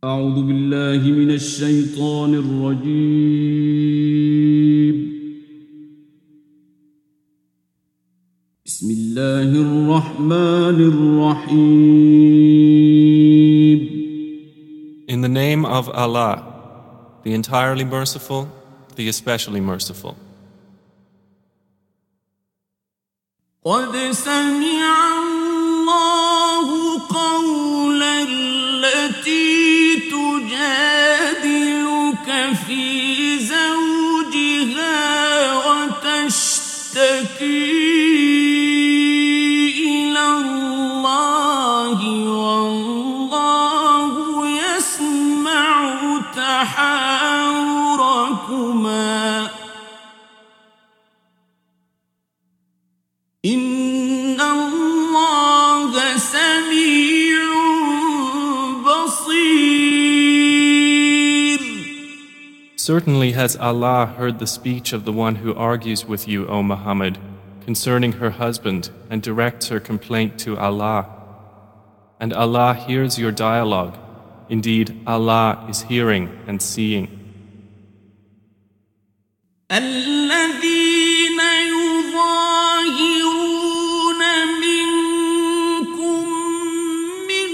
أعوذ بالله من الشيطان الرجيم. بسم الله الرحمن الرحيم. In the name of Allah, the entirely merciful, the especially merciful. قد سمع الله قول التي تجادلك في زوجها وتشتكي إلى الله والله يسمع تحاوركما إن الله سميع بصير. Certainly has Allah heard the speech of the one who argues with you, O Muhammad, concerning her husband and directs her complaint to Allah. And Allah hears your dialogue. Indeed, Allah is hearing and seeing. الذين يظاهرون منكم من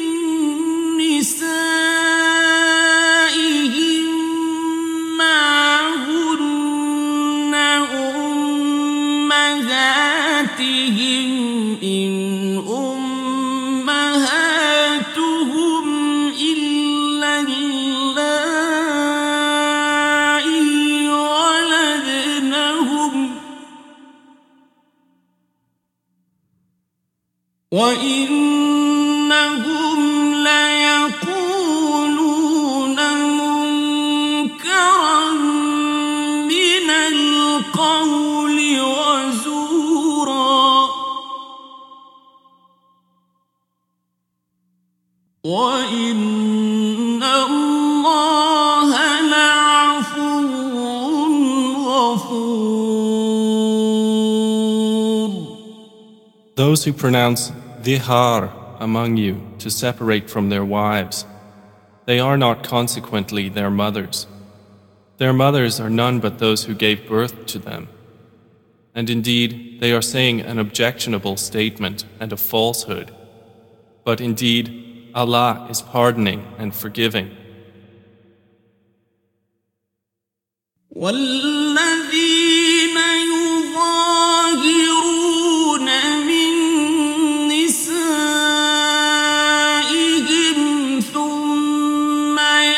نسائهم ما هن أمهاتهم إن أمهاتهم إلا اللائي ولدنهم وإنهم ليقولون منكرا من القول وزورا وإن الله لعفو غفور. Those who pronounce dhihar among you to separate from their wives, they are not consequently their mothers. Their mothers are none but those who gave birth to them. And indeed, they are saying an objectionable statement and a falsehood. But indeed, Allah is pardoning and forgiving. والذين يظاهرون من نسائهم ثم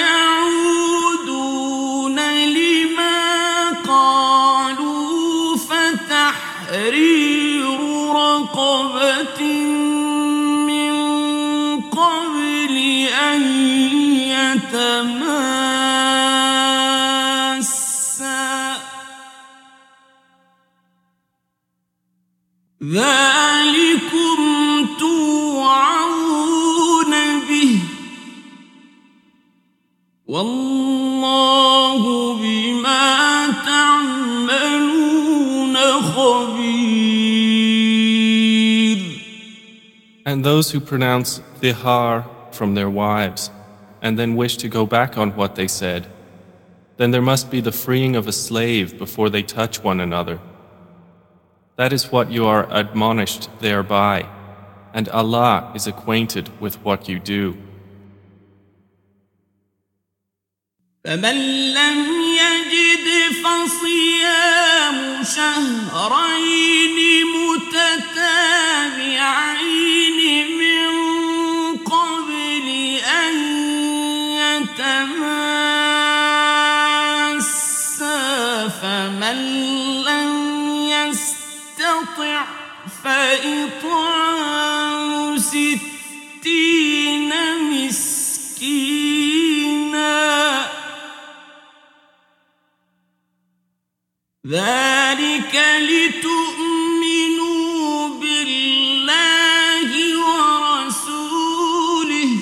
يعودون لما قالوا فتحرير رقبة من قبل أن يتماسا ذلكم توعظون به والله بما تعملون خبير. And those who pronounce dhihar from their wives and then wish to go back on what they said, then there must be the freeing of a slave before they touch one another. That is what you are admonished thereby, and Allah is acquainted with what you do. فمن لم يجد فصيام شهرين متتابعين من قبل أن يتماسا فمن لم يستطع فإطعام 60 مسكينا ذلك لتؤمنوا بالله ورسوله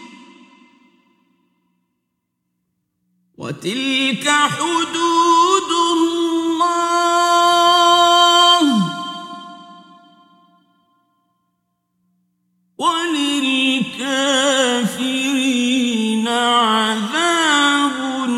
وتلك حدود الله وللكافرين عذاب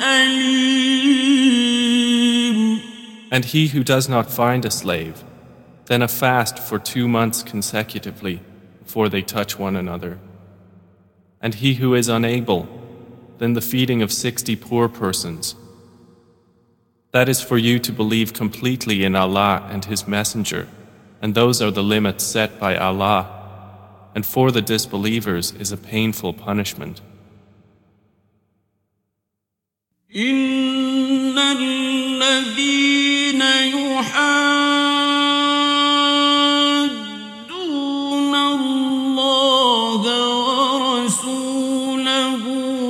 أليم. And he who does not find a slave, then a fast for 2 months consecutively before they touch one another. And he who is unable, then the feeding of 60 poor persons. That is for you to believe completely in Allah and His Messenger, and those are the limits set by Allah, and for the disbelievers is a painful punishment. إن الذين يحادون الله ورسوله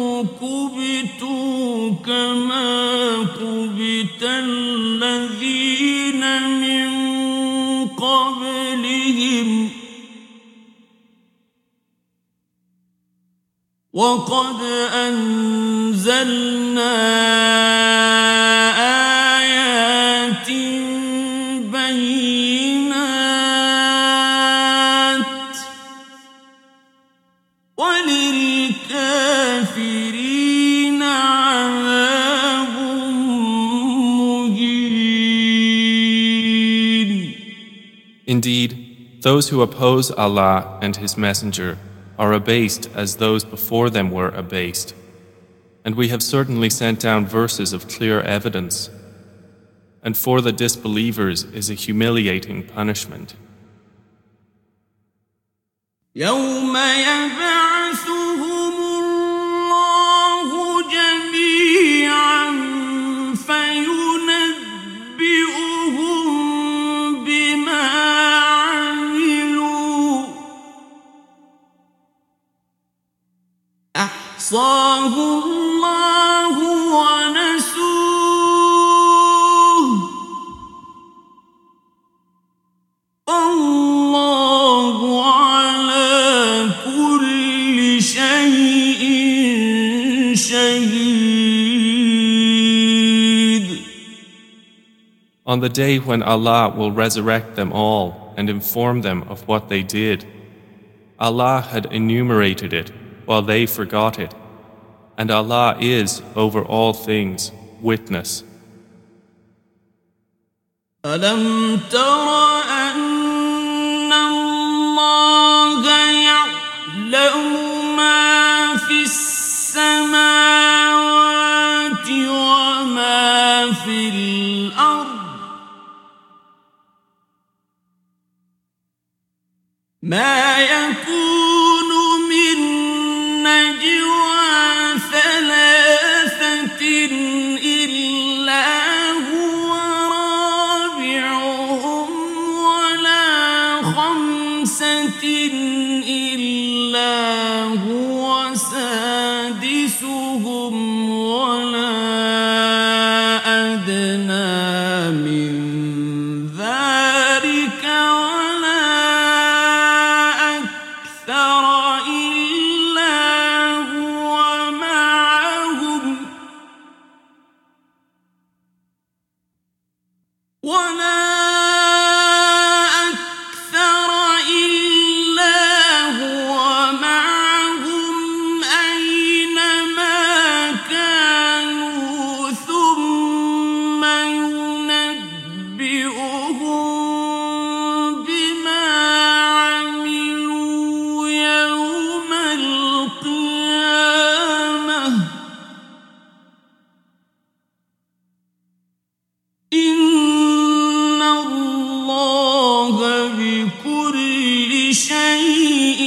كبتوا كما كبت الذين من قبلهم وقد أنزلنا آيات بينات وللكافرين عذاب مهين. Indeed, those who oppose Allah and His Messenger are abased as those before them were abased. And we have certainly sent down verses of clear evidence. And for the disbelievers is a humiliating punishment. يوم يبعثهم الله جميعا فينبئهم بما عملوا أحصاه الله ونسوه والله على كل شيء شهيد. On the day when Allah will resurrect them all and inform them of what they did, Allah had enumerated it while they forgot it, and Allah is over all things witness. ألم تر أن الله يعلم ما في السماوات وما في الأرض ما يكون من نجوى ثلاثة إلا هو رابعهم ولا خمسة إلا هو سادسهم ولا أدنى من ذلك ولا أكثر إلا هو معهم ولا أكثر إلا هو معهم أينما كانوا ثم ينبئهم بما عملوا يوم القيامة إن الله بكل شيء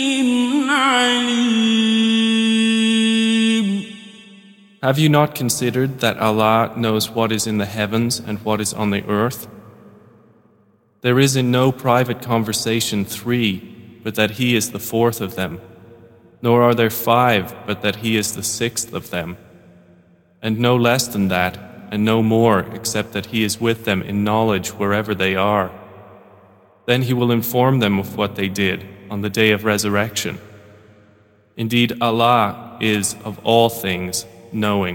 عليم. Have you not considered that Allah knows what is in the heavens and what is on the earth? There is in no private conversation 3, but that He is the 4th of them, nor are there 5, but that He is the 6th of them, and no less than that, and no more, except that He is with them in knowledge wherever they are. Then He will inform them of what they did on the day of resurrection. Indeed, Allah is of all things knowing.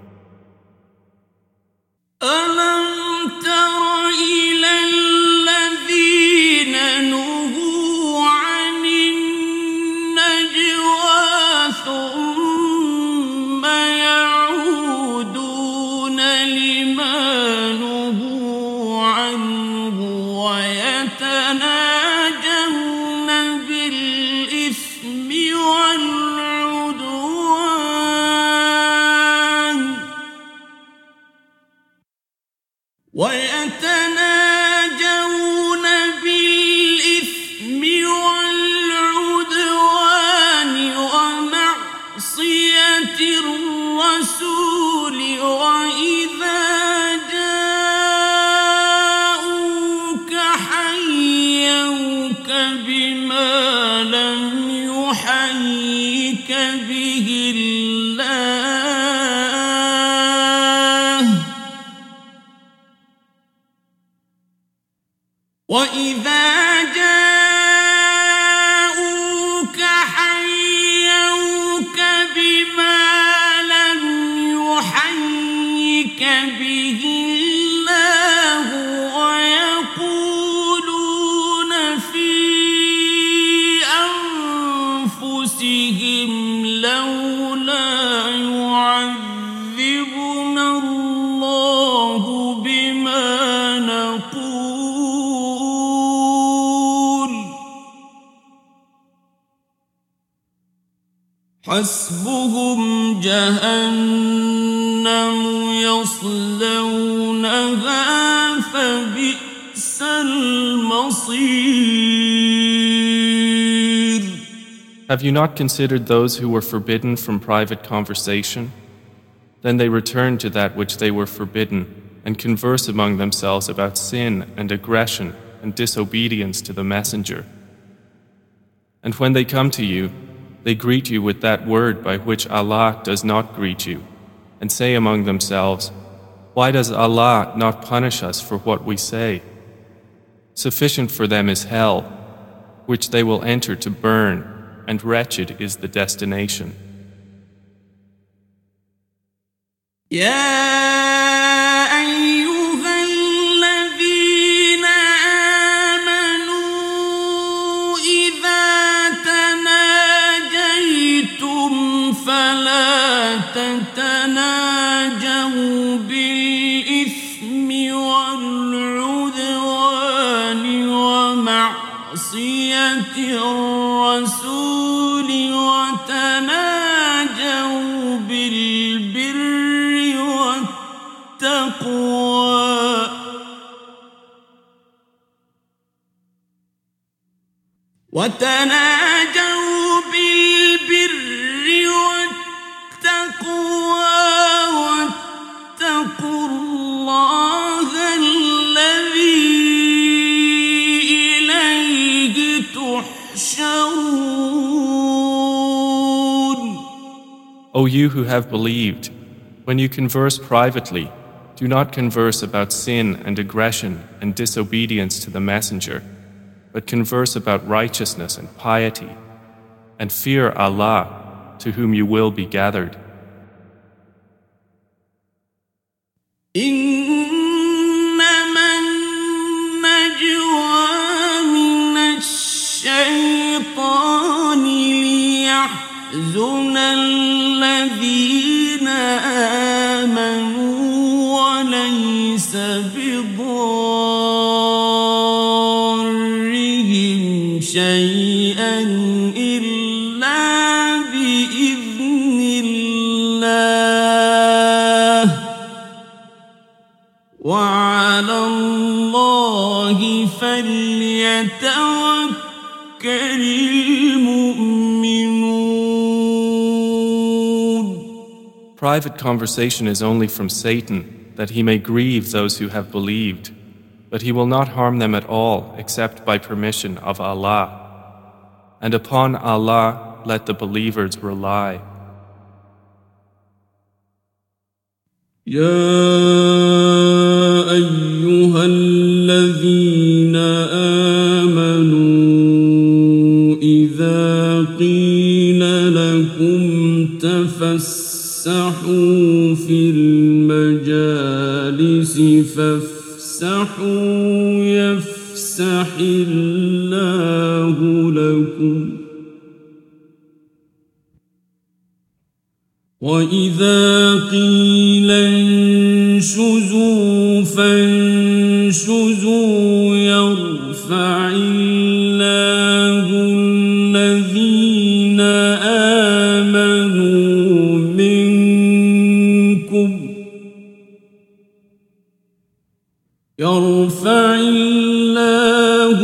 ألم تر إلى الذين نهوا عن النجوى ثم الرسول وإذا جاءوك حيوك بما لم يحيك به الله وإذا جاءوك حيوك بما لم يحيك به الله ويقولون في أنفسهم لولا يعذبنا الله بما نقول حسبهم جهنم يصلونها فبئس المصير. Have you not considered those who were forbidden from private conversation? Then they return to that which they were forbidden and converse among themselves about sin and aggression and disobedience to the Messenger. And when they come to you, they greet you with that word by which Allah does not greet you, and say among themselves, "Why does Allah not punish us for what we say?" Sufficient for them is hell, which they will enter to burn, and wretched is the destination. فلا تتناجوا بالإثم والعدوان ومعصية الرسول وتناجوا بالبر والتقوى واتقوا الله الذي إليه تحشرون. O you who have believed, when you converse privately, do not converse about sin and aggression and disobedience to the Messenger, but converse about righteousness and piety, and fear Allah, to whom you will be gathered. إنما النجوى من الشيطان ليحزن الذين آمنوا وليس بضارهم شيئا إلا بإذن الله وعلى الله فليتوكل المؤمنون. Private conversation is only from Satan, that he may grieve those who have believed, but he will not harm them at all except by permission of Allah. And upon Allah let the believers rely. يا أيها الذين آمنوا إذا قيل لكم تفسحوا في المجالس فافسحوا يفسح الله لكم وإذا قيل انشزوا فانشزوا يرفع الله الذين آمنوا منكم يرفع الله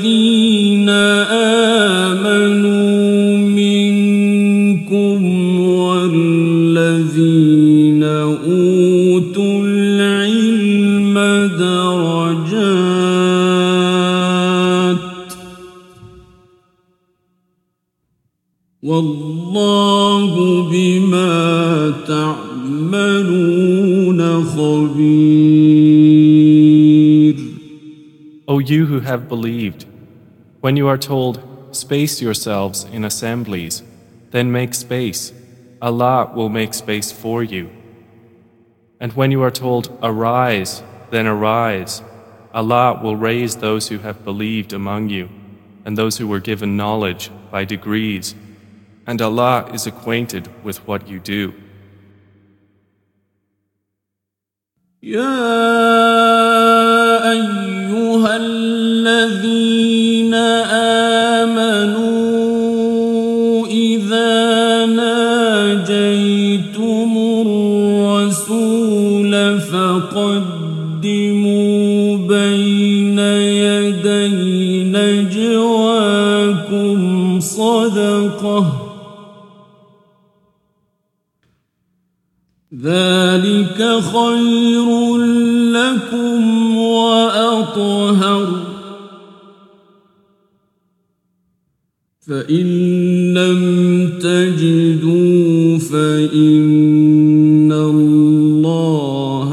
الذين آمنوا منكم والذين أوتوا العلم درجات والله بما تعملون خبير. O you who have believed, when you are told, space yourselves in assemblies, then make space, Allah will make space for you. And when you are told, arise, then arise, Allah will raise those who have believed among you, and those who were given knowledge by degrees, and Allah is acquainted with what you do. يا أيها الذين آمنوا إذا ناجيتم الرسول فقدموا بين يدي نجواكم صدقة ذلك خير لكم وأطهر فإن لم تجدوا فإن الله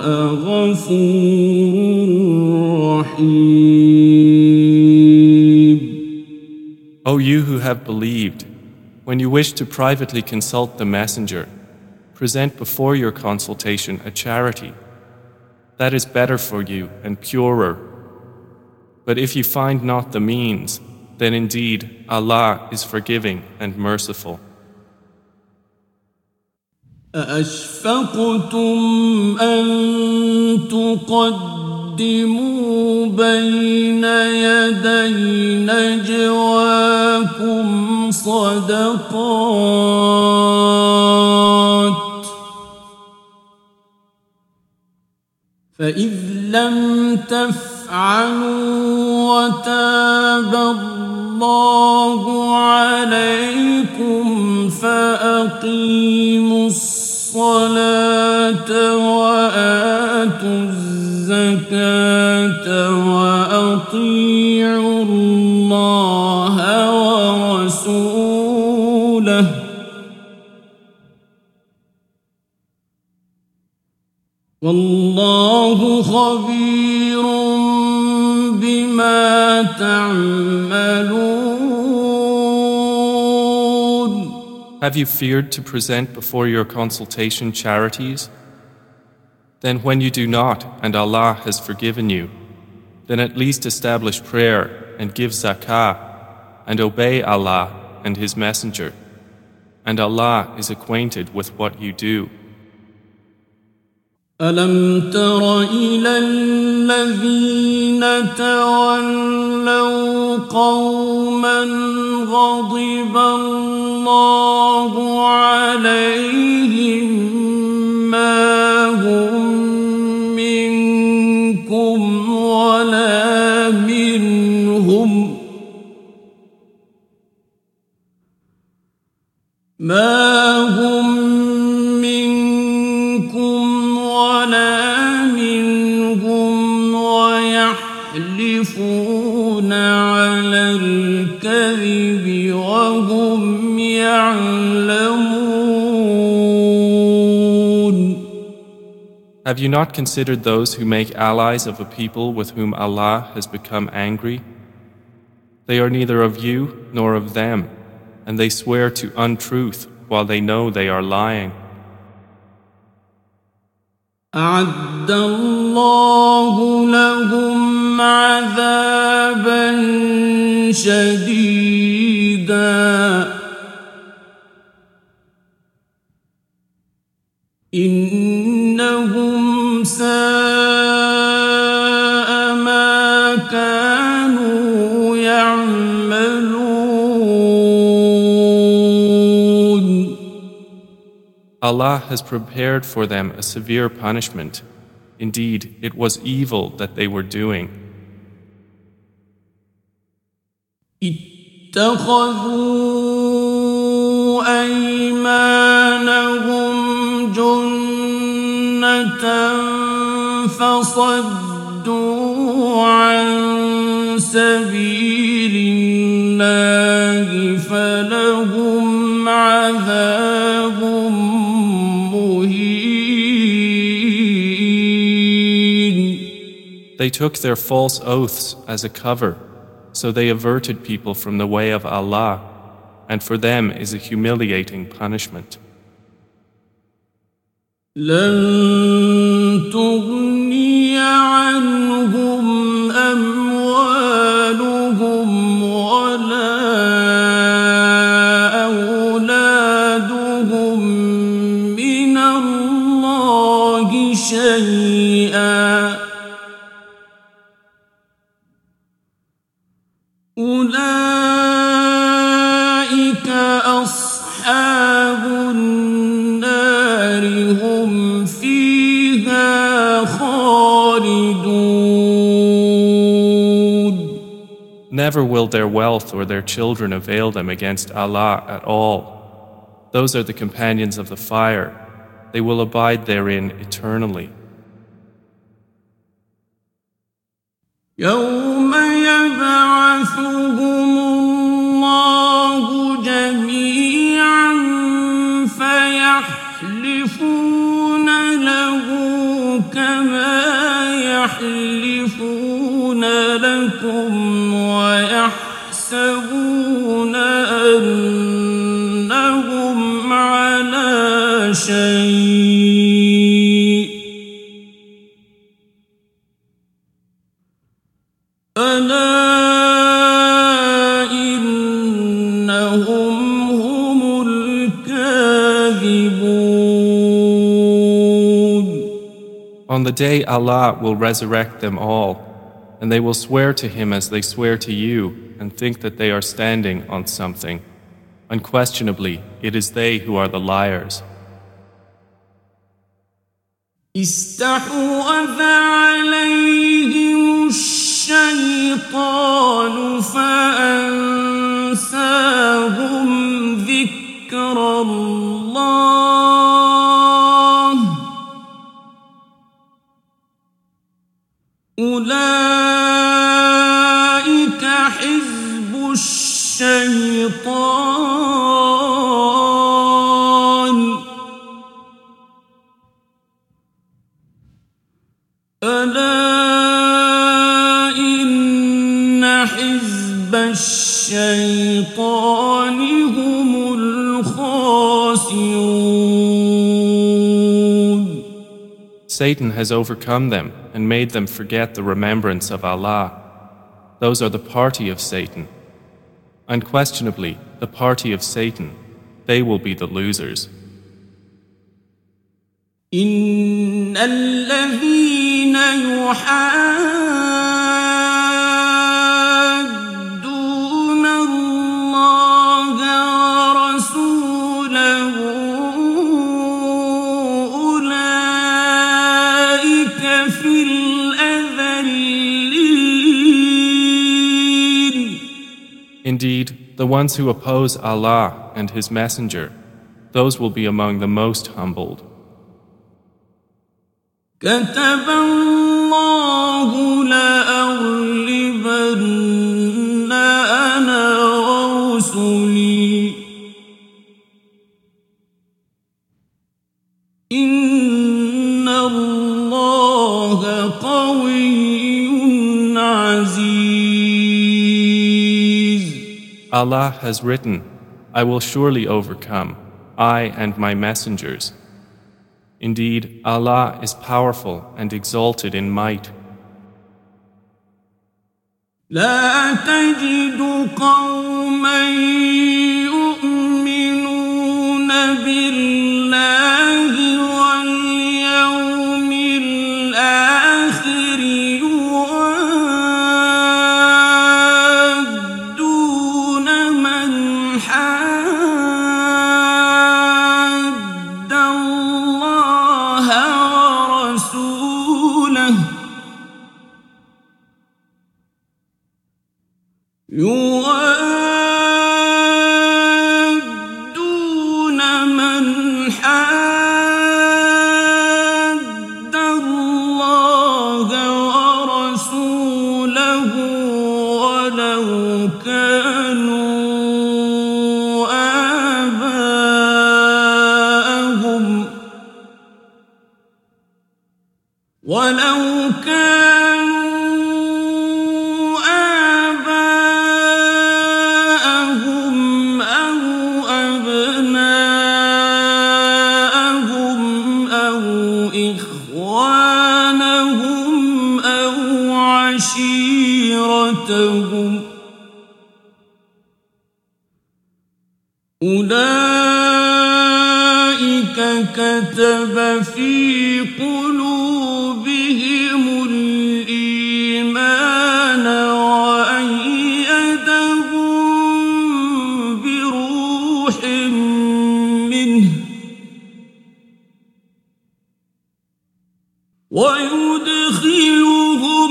غفور رحيم. O you who have believed, when you wish to privately consult the messenger, present before your consultation a charity. That is better for you and purer. But if you find not the means, then indeed Allah is forgiving and merciful. أَأَشْفَقْتُمْ أَن تُقَدِّمُوا بَيْنَ يَدَيْ نَجْوَاكُمْ صَدَقَاتٍ فإذ لم تفعلوا وتاب الله عليكم فأقيموا الصلاة وآتوا الزكاة وأطيعوا الله ورسوله والله خبير بما تعملون. Have you feared to present before your consultation charities? Then when you do not, and Allah has forgiven you, then at least establish prayer and give zakah and obey Allah and His Messenger. And Allah is acquainted with what you do. ألم تر إلى الذين تولوا قوما غضب الله عليهم ما هم منكم ولا منهم ويحلفون على الكذب وهم يعلمون. Have you not considered those who make allies of a people with whom Allah has become angry? They are neither of you nor of them, and they swear to untruth while they know they are lying. أعد الله لهم عذابا شديدا إنهم ساء ما كانوا يعملون. Allah has prepared for them a severe punishment. Indeed, it was evil that they were doing. اتخذوا أيمانهم جنة فصدوا عن سبيل الله فلهم عذاب مهين. They took their false oaths as a cover, so they averted people from the way of Allah, and for them is a humiliating punishment. لن تغني عنهم أموالهم ولا أولادهم من الله شيئا أولئك أصحاب النار هم فيها خالدون. Never will their wealth or their children avail them against Allah at all. Those are the companions of the fire. They will abide therein eternally. يوم يبعثهم الله جميعا فيحلفون له كما يحلفون لكم ويحسبون أنهم على شيء ألا إنهم هم الكاذبون. On the day Allah will resurrect them all, and they will swear to Him as they swear to you and think that they are standing on something. Unquestionably, it is they who are the liars. استحوذ عليهم الشيطان فأنساهم ذكر الله أولئك حزب الشيطان ألا إن حزب الشيطان هم الخاسرون. Satan has overcome them and made them forget the remembrance of Allah. Those are the party of Satan. Unquestionably, the party of Satan, they will be the losers. إن الذين يحادون الله ورسوله أولئك في الأذلين. Indeed, the ones who oppose Allah and His Messenger, those will be among the most humbled. كتب الله لأغلبن أنا ورسلي إن الله قوي عزيز. Allah has written, I will surely overcome, I and my messengers. Indeed, Allah is powerful and exalted in might. لا تجد قوما يؤمنون بالله واليوم الآخر يوادون من حاد الله ورسوله يوادون ولو كانوا آباءهم أو أبناءهم أو إخوانهم أو عشيرتهم أولئك كتب في قلوبهم الإيمان وأيدهم بروح منه ويدخلهم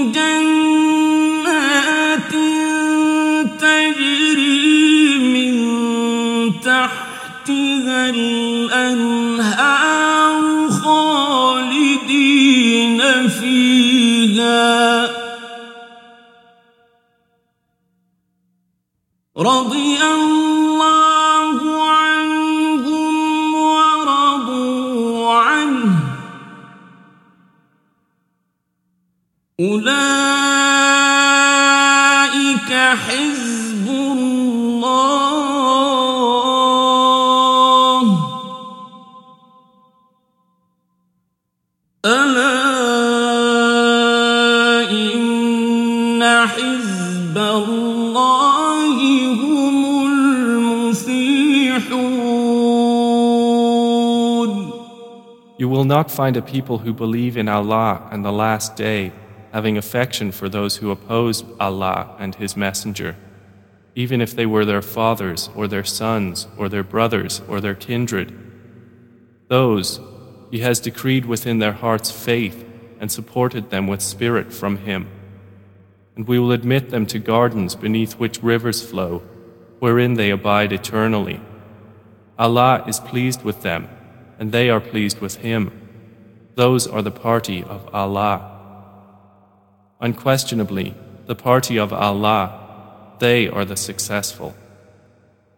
جنات تجري من تحتها الأنهار خالدين فيها رضي الله عنهم ورضوا عنه أولئك حزب الله ألا إن حزب الله هم المفلحون. You will not find a people who believe in Allah and the last day having affection for those who oppose Allah and His Messenger, even if they were their fathers or their sons or their brothers or their kindred. Those He has decreed within their hearts faith and supported them with spirit from Him. And we will admit them to gardens beneath which rivers flow, wherein they abide eternally. Allah is pleased with them, and they are pleased with Him. Those are the party of Allah. Unquestionably, the party of Allah, they are the successful.